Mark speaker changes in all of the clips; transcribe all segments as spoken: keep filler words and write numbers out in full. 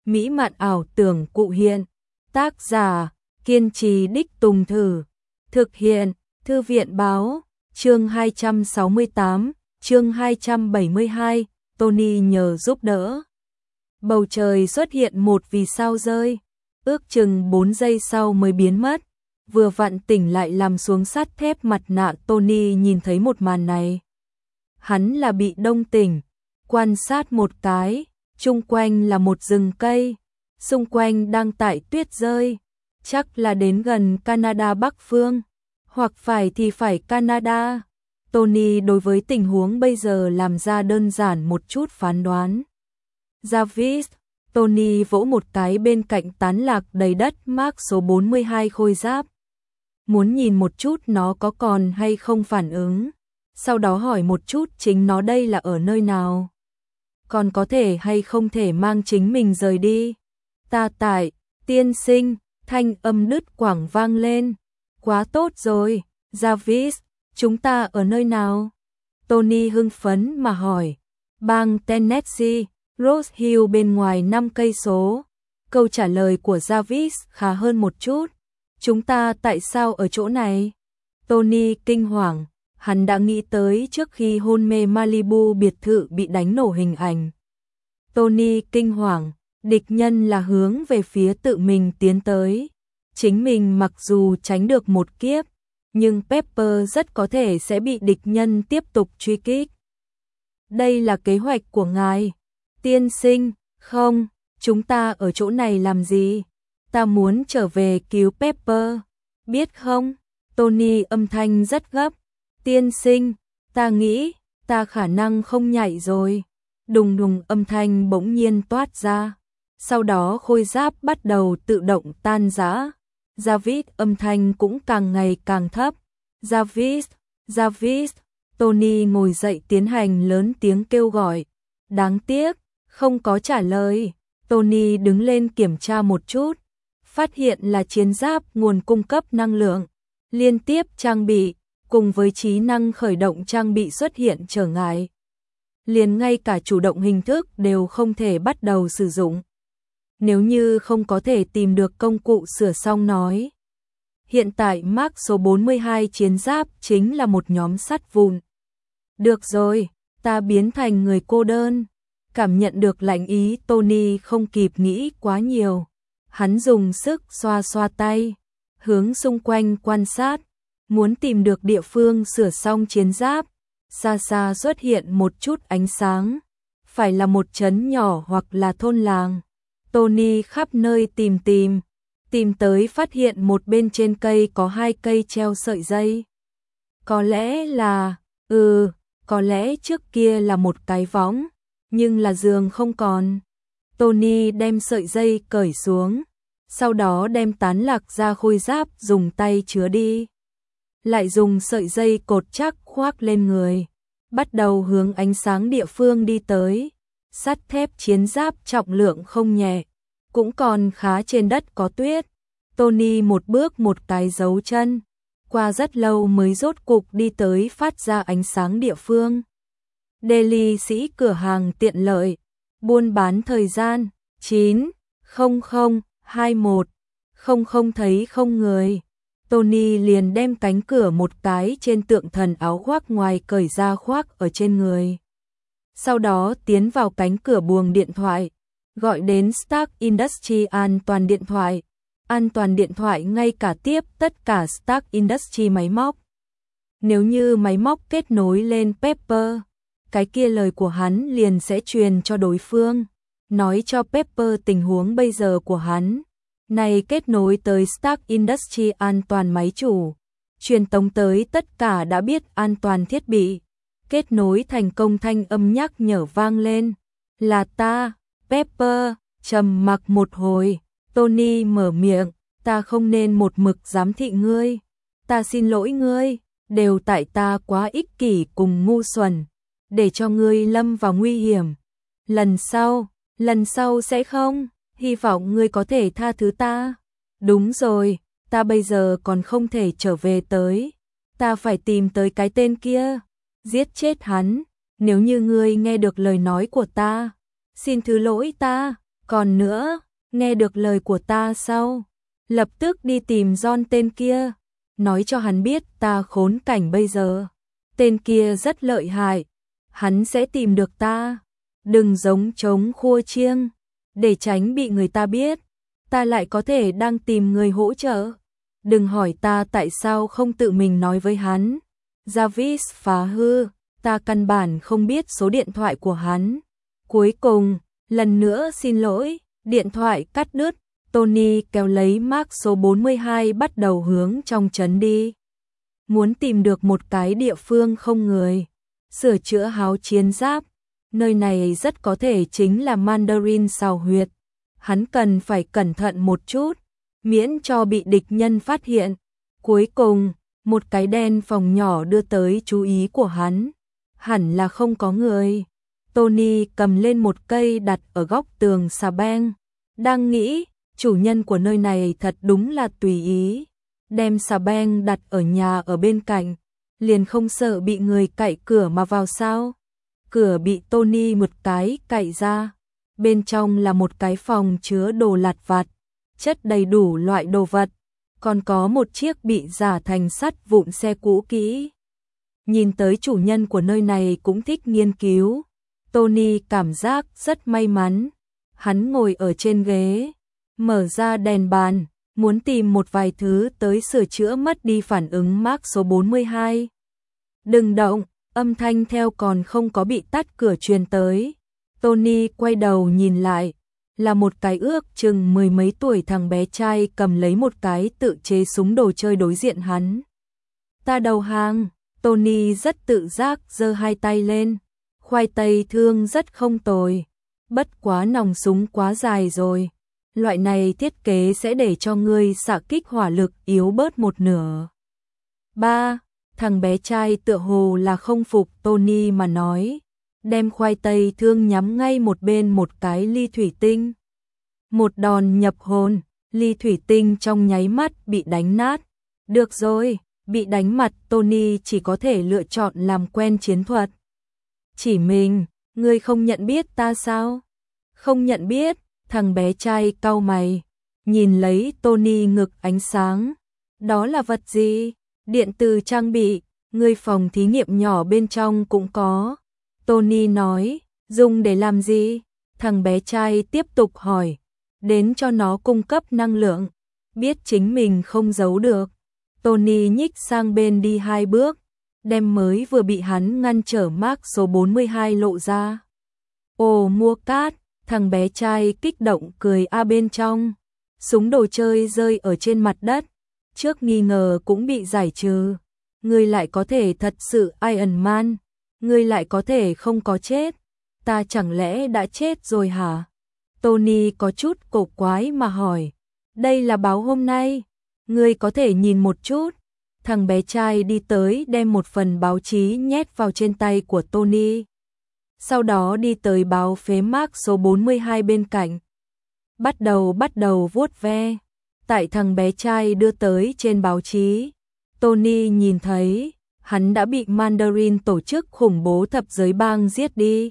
Speaker 1: mỹ mạn ảo tưởng cụ hiện. Tác giả, kiên trì đích tùng thử. Thực hiện, Thư viện báo, chương hai trăm sáu mươi tám, chương hai trăm bảy mươi hai, Tony nhờ giúp đỡ. Bầu trời xuất hiện một vì sao rơi, ước chừng bốn giây sau mới biến mất. Vừa vặn tỉnh lại làm xuống sắt thép mặt nạ Tony nhìn thấy một màn này. Hắn là bị đông tỉnh, quan sát một cái, chung quanh là một rừng cây, xung quanh đang tại tuyết rơi, chắc là đến gần Canada Bắc Phương, hoặc phải thì phải Canada. Tony đối với tình huống bây giờ làm ra đơn giản một chút phán đoán. Jarvis, Tony vỗ một cái bên cạnh tán lạc đầy đất Mark số bốn mươi hai khôi giáp. Muốn nhìn một chút nó có còn hay không phản ứng, sau đó hỏi một chút chính nó đây là ở nơi nào. Còn có thể hay không thể mang chính mình rời đi. Ta tại, tiên sinh, thanh âm đứt quãng vang lên. Quá tốt rồi, Jarvis, chúng ta ở nơi nào? Tony hưng phấn mà hỏi. Bang Tennessee, Rose Hill bên ngoài năm cây số. Câu trả lời của Jarvis khá hơn một chút. Chúng ta tại sao ở chỗ này? Tony kinh hoàng, hắn đã nghĩ tới trước khi hôn mê Malibu biệt thự bị đánh nổ hình ảnh. Tony kinh hoàng, địch nhân là hướng về phía tự mình tiến tới. Chính mình mặc dù tránh được một kiếp, nhưng Pepper rất có thể sẽ bị địch nhân tiếp tục truy kích. Đây là kế hoạch của ngài, tiên sinh. Không, chúng ta ở chỗ này làm gì? Ta muốn trở về cứu Pepper, biết không? Tony âm thanh rất gấp. Tiên sinh, ta nghĩ, ta khả năng không nhảy rồi. Đùng đùng âm thanh bỗng nhiên toát ra. Sau đó khôi giáp bắt đầu tự động tan rã. Jarvis âm thanh cũng càng ngày càng thấp. Jarvis, Jarvis, Tony ngồi dậy tiến hành lớn tiếng kêu gọi. Đáng tiếc, không có trả lời. Tony đứng lên kiểm tra một chút. Phát hiện là chiến giáp nguồn cung cấp năng lượng. Liên tiếp trang bị, cùng với trí năng khởi động trang bị xuất hiện trở ngại. Liền ngay cả chủ động hình thức đều không thể bắt đầu sử dụng. Nếu như không có thể tìm được công cụ sửa xong nói. Hiện tại Mark số bốn mươi hai chiến giáp chính là một nhóm sắt vụn. Được rồi, ta biến thành người cô đơn. Cảm nhận được lạnh ý Tony không kịp nghĩ quá nhiều. Hắn dùng sức xoa xoa tay, hướng xung quanh quan sát, muốn tìm được địa phương sửa xong chiến giáp. Xa xa xuất hiện một chút ánh sáng, phải là một trấn nhỏ hoặc là thôn làng. Tony khắp nơi tìm tìm, tìm tới phát hiện một bên trên cây có hai cây treo sợi dây. Có lẽ là, ừ, có lẽ trước kia là một cái võng, nhưng là giường không còn. Tony đem sợi dây cởi xuống, sau đó đem tán lạc ra khôi giáp dùng tay chứa đi. Lại dùng sợi dây cột chắc khoác lên người, bắt đầu hướng ánh sáng địa phương đi tới. Sắt thép chiến giáp trọng lượng không nhẹ, cũng còn khá trên đất có tuyết. Tony một bước một cái dấu chân, qua rất lâu mới rốt cục đi tới phát ra ánh sáng địa phương. Daily sĩ cửa hàng tiện lợi, buôn bán thời gian chín không không hai mốt không không thấy không người. Tony liền đem cánh cửa một cái trên tượng thần áo khoác ngoài cởi ra khoác ở trên người. Sau đó tiến vào cánh cửa buồng điện thoại, gọi đến Stark Industries an toàn điện thoại. An toàn điện thoại ngay cả tiếp tất cả Stark Industries máy móc. Nếu như máy móc kết nối lên Pepper, cái kia lời của hắn liền sẽ truyền cho đối phương, nói cho Pepper tình huống bây giờ của hắn. Này kết nối tới Stark Industries an toàn máy chủ, truyền tống tới tất cả đã biết an toàn thiết bị. Kết nối thành công, thanh âm nhắc nhở vang lên. Là ta, Pepper. Trầm mặc một hồi, Tony mở miệng. Ta không nên một mực giám thị ngươi. Ta xin lỗi ngươi, đều tại ta quá ích kỷ cùng ngu xuẩn, để cho ngươi lâm vào nguy hiểm. Lần sau, lần sau sẽ không. Hy vọng ngươi có thể tha thứ ta. Đúng rồi, ta bây giờ còn không thể trở về tới. Ta phải tìm tới cái tên kia, giết chết hắn. Nếu như ngươi nghe được lời nói của ta, xin thứ lỗi ta. Còn nữa, nghe được lời của ta sau, lập tức đi tìm John tên kia, nói cho hắn biết ta khốn cảnh bây giờ. Tên kia rất lợi hại, hắn sẽ tìm được ta. Đừng giống trống khua chiêng, để tránh bị người ta biết, ta lại có thể đang tìm người hỗ trợ. Đừng hỏi ta tại sao không tự mình nói với hắn. Jarvis phá hư, ta căn bản không biết số điện thoại của hắn. Cuối cùng, lần nữa xin lỗi, điện thoại cắt đứt, Tony kéo lấy Mark số bốn mươi hai bắt đầu hướng trong trấn đi. Muốn tìm được một cái địa phương không người, sửa chữa háo chiến giáp, nơi này rất có thể chính là Mandarin xào huyệt. Hắn cần phải cẩn thận một chút, miễn cho bị địch nhân phát hiện. Cuối cùng, một cái đen phòng nhỏ đưa tới chú ý của hắn. Hẳn là không có người. Tony cầm lên một cây đặt ở góc tường xà beng. Đang nghĩ, chủ nhân của nơi này thật đúng là tùy ý. Đem xà beng đặt ở nhà ở bên cạnh, liền không sợ bị người cậy cửa mà vào sao. Cửa bị Tony một cái cậy ra. Bên trong là một cái phòng chứa đồ lặt vặt, chất đầy đủ loại đồ vật, còn có một chiếc bị giả thành sắt vụn xe cũ kỹ. Nhìn tới chủ nhân của nơi này cũng thích nghiên cứu, Tony cảm giác rất may mắn. Hắn ngồi ở trên ghế, mở ra đèn bàn, muốn tìm một vài thứ tới sửa chữa mất đi phản ứng Mark số bốn mươi hai. Đừng động, âm thanh theo còn không có bị tắt cửa truyền tới. Tony quay đầu nhìn lại, là một cái ước chừng mười mấy tuổi thằng bé trai cầm lấy một cái tự chế súng đồ chơi đối diện hắn. Ta đầu hàng, Tony rất tự giác giơ hai tay lên, khoai tây thương rất không tồi, bất quá nòng súng quá dài rồi, loại này thiết kế sẽ để cho ngươi xạ kích hỏa lực yếu bớt một nửa. Ba, thằng bé trai tựa hồ là không phục Tony mà nói, đem khoai tây thương nhắm ngay một bên một cái ly thủy tinh. Một đòn nhập hồn, ly thủy tinh trong nháy mắt bị đánh nát. Được rồi, bị đánh mặt Tony chỉ có thể lựa chọn làm quen chiến thuật. Chỉ mình, ngươi không nhận biết ta sao? Không nhận biết, thằng bé trai cau mày, nhìn lấy Tony ngực ánh sáng. Đó là vật gì? Điện tử trang bị, ngươi phòng thí nghiệm nhỏ bên trong cũng có. Tony nói, dùng để làm gì? Thằng bé trai tiếp tục hỏi, đến cho nó cung cấp năng lượng, biết chính mình không giấu được. Tony nhích sang bên đi hai bước, đem mới vừa bị hắn ngăn trở Mark số bốn mươi hai lộ ra. Ồ mua cát, thằng bé trai kích động cười a bên trong. Súng đồ chơi rơi ở trên mặt đất, trước nghi ngờ cũng bị giải trừ. Ngươi lại có thể thật sự Iron Man, ngươi lại có thể không có chết. Ta chẳng lẽ đã chết rồi hả? Tony có chút cổ quái mà hỏi. Đây là báo hôm nay, ngươi có thể nhìn một chút. Thằng bé trai đi tới đem một phần báo chí nhét vào trên tay của Tony. Sau đó đi tới báo phế Mark số bốn mươi hai bên cạnh. Bắt đầu bắt đầu vuốt ve. Tại thằng bé trai đưa tới trên báo chí, Tony nhìn thấy, hắn đã bị Mandarin tổ chức khủng bố thập giới bang giết đi.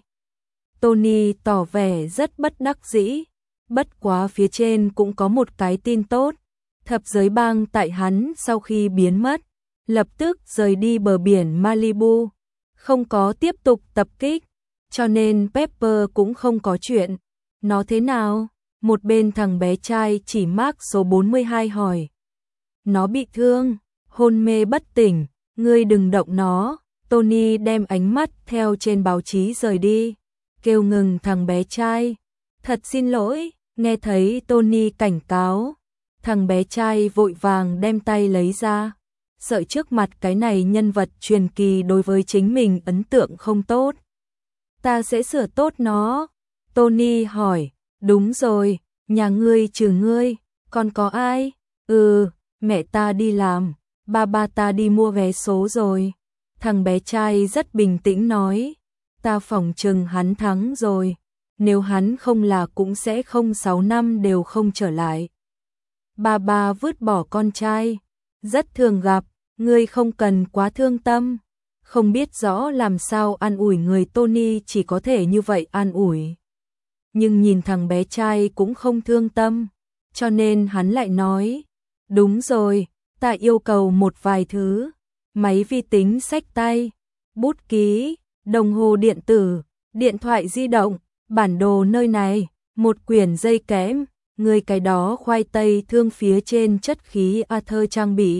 Speaker 1: Tony tỏ vẻ rất bất đắc dĩ, bất quá phía trên cũng có một cái tin tốt. Thập giới bang tại hắn sau khi biến mất, lập tức rời đi bờ biển Malibu, không có tiếp tục tập kích, cho nên Pepper cũng không có chuyện. Nó thế nào? Một bên thằng bé trai chỉ Mark số bốn mươi hai hỏi. Nó bị thương, hôn mê bất tỉnh, ngươi đừng động nó. Tony đem ánh mắt theo trên báo chí rời đi, kêu ngừng thằng bé trai. Thật xin lỗi, nghe thấy Tony cảnh cáo, thằng bé trai vội vàng đem tay lấy ra, sợ trước mặt cái này nhân vật truyền kỳ đối với chính mình ấn tượng không tốt. Ta sẽ sửa tốt nó. Tony hỏi, đúng rồi, nhà ngươi trừ ngươi, còn có ai? Ừ, mẹ ta đi làm, ba ba ta đi mua vé số rồi. Thằng bé trai rất bình tĩnh nói, ta phỏng chừng hắn thắng rồi, nếu hắn không là cũng sẽ không sáu năm đều không trở lại. Ba ba vứt bỏ con trai, rất thường gặp, ngươi không cần quá thương tâm. Không biết rõ làm sao an ủi người, Tony chỉ có thể như vậy an ủi. nhưng nhìn thằng bé trai cũng không thương tâm, cho nên hắn lại nói, đúng rồi, ta yêu cầu một vài thứ, máy vi tính xách tay, bút ký, đồng hồ điện tử, điện thoại di động, bản đồ nơi này, một quyển dây kẽm, người cái đó khoai tây thương phía trên chất khí Arthur trang bị.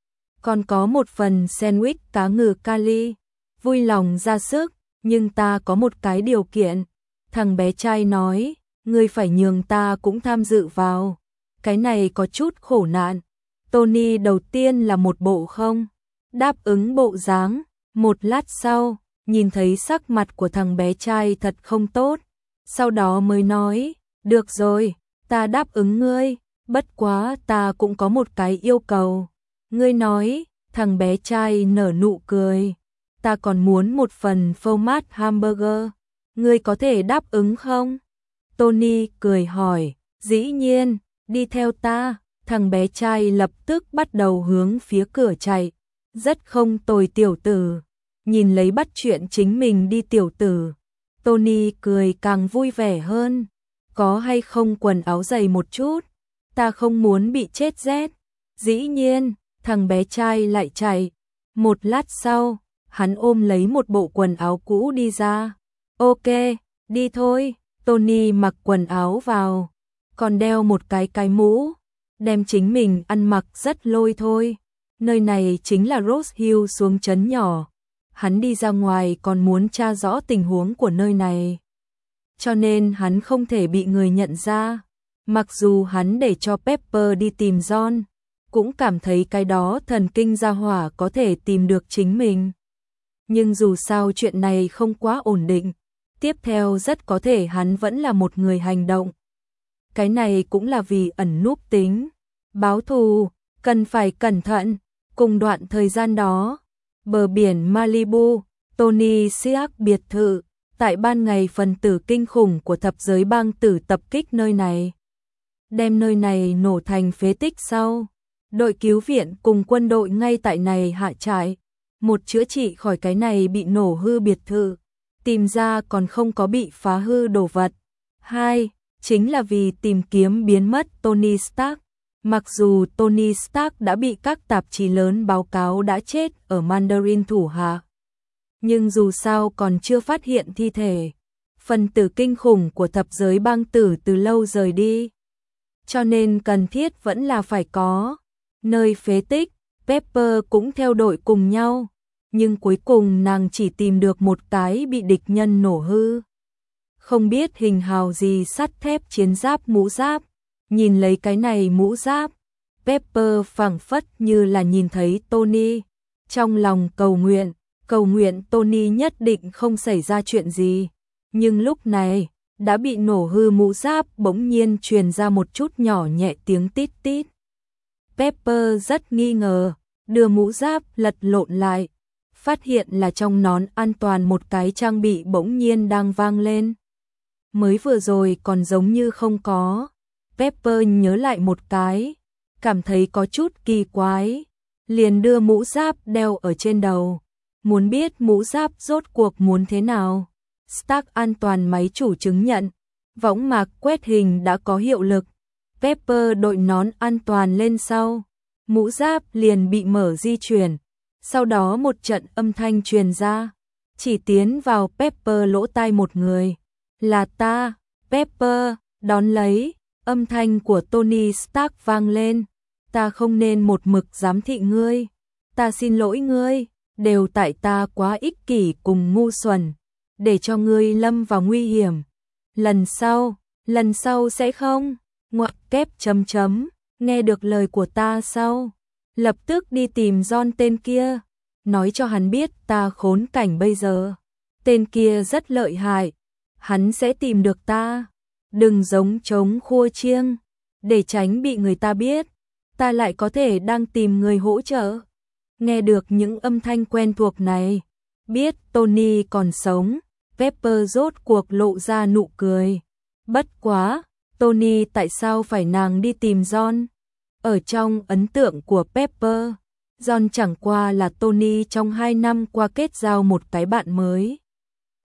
Speaker 1: Còn có một phần sandwich cá ngừ kali, vui lòng ra sức, nhưng ta có một cái điều kiện. Thằng bé trai nói, ngươi phải nhường ta cũng tham dự vào. Cái này có chút khổ nạn. Tony đầu tiên là một bộ không đáp ứng bộ dáng, một lát sau, nhìn thấy sắc mặt của thằng bé trai thật không tốt, sau đó mới nói, được rồi, ta đáp ứng ngươi, bất quá ta cũng có một cái yêu cầu. Ngươi nói, thằng bé trai nở nụ cười, ta còn muốn một phần phô mát hamburger, ngươi có thể đáp ứng không? Tony cười hỏi, dĩ nhiên, đi theo ta. Thằng bé trai lập tức bắt đầu hướng phía cửa chạy, rất không tồi tiểu tử. Nhìn lấy bắt chuyện chính mình đi tiểu tử, Tony cười càng vui vẻ hơn. Có hay không quần áo dày một chút, ta không muốn bị chết rét. Dĩ nhiên, thằng bé trai lại chạy. Một lát sau, hắn ôm lấy một bộ quần áo cũ đi ra. Ok, đi thôi. Tony mặc quần áo vào, còn đeo một cái cái mũ, đem chính mình ăn mặc rất lôi thôi. Nơi này chính là Rose Hill xuống trấn nhỏ. Hắn đi ra ngoài còn muốn tra rõ tình huống của nơi này, cho nên hắn không thể bị người nhận ra. Mặc dù hắn để cho Pepper đi tìm John, cũng cảm thấy cái đó thần kinh gia hỏa có thể tìm được chính mình. Nhưng dù sao chuyện này không quá ổn định, tiếp theo rất có thể hắn vẫn là một người hành động. Cái này cũng là vì ẩn núp tính báo thù, cần phải cẩn thận. Cùng đoạn thời gian đó, bờ biển Malibu, Tony Stark biệt thự, tại ban ngày phần tử kinh khủng của thập giới bang tử tập kích nơi này, đem nơi này nổ thành phế tích sau. Đội cứu viện cùng quân đội ngay tại này hạ trại, một chữa trị khỏi cái này bị nổ hư biệt thự, tìm ra còn không có bị phá hư đồ vật. Hai, chính là vì tìm kiếm biến mất Tony Stark. Mặc dù Tony Stark đã bị các tạp chí lớn báo cáo đã chết ở Mandarin thủ hạ, nhưng dù sao còn chưa phát hiện thi thể. Phần tử kinh khủng của thập giới bang tử từ lâu rời đi, cho nên cần thiết vẫn là phải có nơi phế tích. Pepper cũng theo đội cùng nhau, nhưng cuối cùng nàng chỉ tìm được một cái bị địch nhân nổ hư, không biết hình hào gì sắt thép chiến giáp mũ giáp. Nhìn lấy cái này mũ giáp, Pepper phảng phất như là nhìn thấy Tony, trong lòng cầu nguyện, cầu nguyện Tony nhất định không xảy ra chuyện gì. Nhưng lúc này, đã bị nổ hư mũ giáp bỗng nhiên truyền ra một chút nhỏ nhẹ tiếng tít tít. Pepper rất nghi ngờ, đưa mũ giáp lật lộn lại, phát hiện là trong nón an toàn một cái trang bị bỗng nhiên đang vang lên. Mới vừa rồi còn giống như không có. Pepper nhớ lại một cái, cảm thấy có chút kỳ quái, liền đưa mũ giáp đeo ở trên đầu, muốn biết mũ giáp rốt cuộc muốn thế nào. Stark an toàn máy chủ chứng nhận, võng mạc quét hình đã có hiệu lực. Pepper đội nón an toàn lên sau, mũ giáp liền bị mở di chuyển, sau đó một trận âm thanh truyền ra, chỉ tiến vào Pepper lỗ tai một người, là ta. Pepper đón lấy, âm thanh của Tony Stark vang lên, ta không nên một mực giám thị ngươi, ta xin lỗi ngươi, đều tại ta quá ích kỷ cùng ngu xuẩn, để cho ngươi lâm vào nguy hiểm. Lần sau, lần sau sẽ không, ngoặc kép chấm chấm, nghe được lời của ta sau, lập tức đi tìm John tên kia, nói cho hắn biết ta khốn cảnh bây giờ, tên kia rất lợi hại, hắn sẽ tìm được ta. Đừng giống trống khua chiêng, để tránh bị người ta biết, ta lại có thể đang tìm người hỗ trợ. Nghe được những âm thanh quen thuộc này, biết Tony còn sống, Pepper rốt cuộc lộ ra nụ cười. Bất quá, Tony tại sao phải nàng đi tìm John? Ở trong ấn tượng của Pepper, John chẳng qua là Tony trong hai năm qua kết giao một cái bạn mới.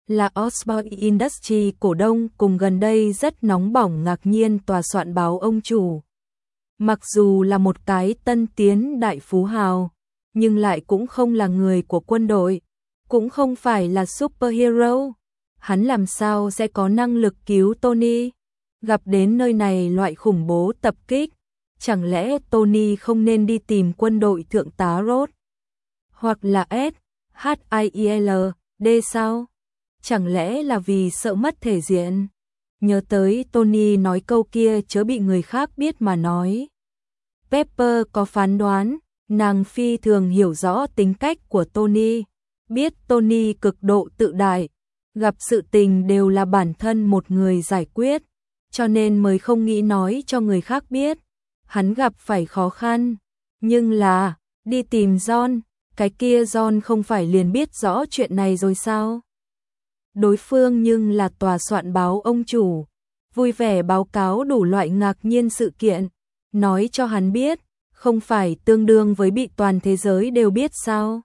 Speaker 1: là Osborne Industries cổ đông cùng gần đây rất nóng bỏng ngạc nhiên tòa soạn báo ông chủ. Mặc dù là một cái tân tiến đại phú hào, nhưng lại cũng không là người của quân đội, cũng không phải là superhero. Hắn làm sao sẽ có năng lực cứu Tony? Gặp đến nơi này loại khủng bố tập kích, chẳng lẽ Tony không nên đi tìm quân đội thượng tá Ross? Hoặc là S H I E L D sao? Chẳng lẽ là vì sợ mất thể diện? Nhớ tới Tony nói câu kia chớ bị người khác biết mà nói. Pepper có phán đoán, nàng phi thường hiểu rõ tính cách của Tony, biết Tony cực độ tự đại, gặp sự tình đều là bản thân một người giải quyết, cho nên mới không nghĩ nói cho người khác biết. Hắn gặp phải khó khăn, nhưng là đi tìm John, cái kia John không phải liền biết rõ chuyện này rồi sao? Đối phương nhưng là tòa soạn báo ông chủ, vui vẻ báo cáo đủ loại ngạc nhiên sự kiện, nói cho hắn biết, không phải tương đương với bị toàn thế giới đều biết sao?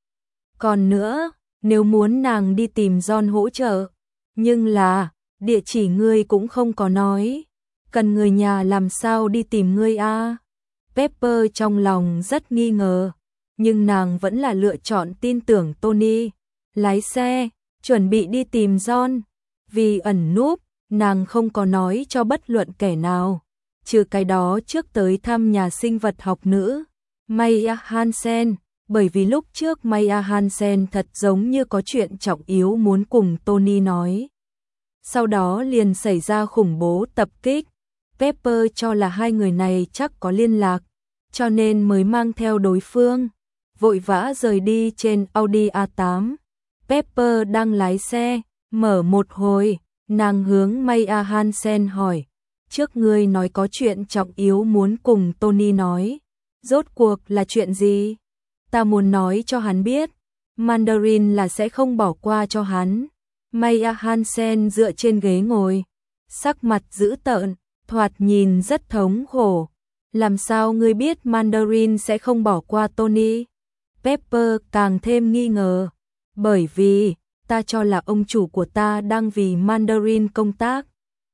Speaker 1: Còn nữa, nếu muốn nàng đi tìm John hỗ trợ, nhưng là, địa chỉ ngươi cũng không có nói, cần người nhà làm sao đi tìm ngươi a? À? Pepper trong lòng rất nghi ngờ, nhưng nàng vẫn là lựa chọn tin tưởng Tony, lái xe, chuẩn bị đi tìm John, vì ẩn núp, nàng không có nói cho bất luận kẻ nào, trừ cái đó trước tới thăm nhà sinh vật học nữ, Maya Hansen, bởi vì lúc trước Maya Hansen thật giống như có chuyện trọng yếu muốn cùng Tony nói. Sau đó liền xảy ra khủng bố tập kích, Pepper cho là hai người này chắc có liên lạc, cho nên mới mang theo đối phương, vội vã rời đi trên Audi A tám. Pepper đang lái xe, mở một hồi, nàng hướng Maya Hansen hỏi, trước ngươi nói có chuyện trọng yếu muốn cùng Tony nói, rốt cuộc là chuyện gì? Ta muốn nói cho hắn biết, Mandarin là sẽ không bỏ qua cho hắn. Maya Hansen dựa trên ghế ngồi, sắc mặt dữ tợn, thoạt nhìn rất thống khổ. Làm sao ngươi biết Mandarin sẽ không bỏ qua Tony? Pepper càng thêm nghi ngờ, bởi vì ta cho là ông chủ của ta đang vì Mandarin công tác.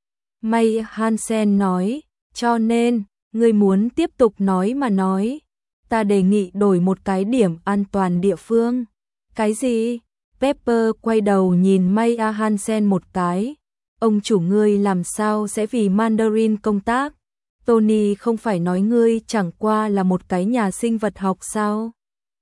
Speaker 1: Maya Hansen nói, cho nên, ngươi muốn tiếp tục nói mà nói. Ta đề nghị đổi một cái điểm an toàn địa phương. Cái gì? Pepper quay đầu nhìn Maya Hansen một cái. Ông chủ ngươi làm sao sẽ vì Mandarin công tác? Tony không phải nói ngươi chẳng qua là một cái nhà sinh vật học sao?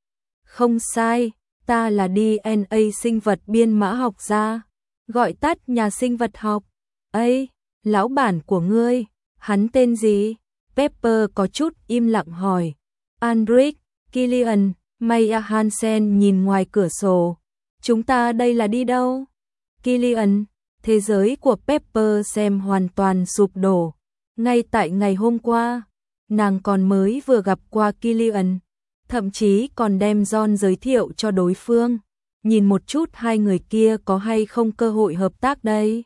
Speaker 1: Không sai, ta là đê en a sinh vật biên mã học gia, gọi tắt nhà sinh vật học. Ây, lão bản của ngươi, hắn tên gì? Pepper có chút im lặng hỏi. Andric, Killian, Maya Hansen nhìn ngoài cửa sổ. Chúng ta đây là đi đâu? Killian, thế giới của Pepper xem hoàn toàn sụp đổ. Ngay tại ngày hôm qua, nàng còn mới vừa gặp qua Killian, thậm chí còn đem John giới thiệu cho đối phương. Nhìn một chút hai người kia có hay không cơ hội hợp tác đây.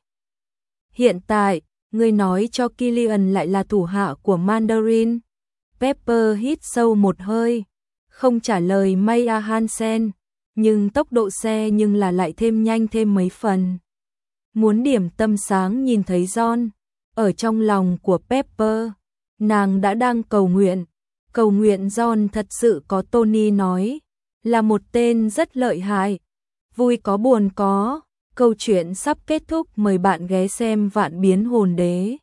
Speaker 1: Hiện tại, ngươi nói cho Killian lại là thủ hạ của Mandarin. Pepper hít sâu một hơi, không trả lời Maya Hansen, nhưng tốc độ xe nhưng là lại thêm nhanh thêm mấy phần. Muốn điểm tâm sáng nhìn thấy John, ở trong lòng của Pepper, nàng đã đang cầu nguyện, cầu nguyện John thật sự có Tony nói, là một tên rất lợi hại, vui có buồn có, câu chuyện sắp kết thúc, mời bạn ghé xem Vạn Biến Hồn Đế.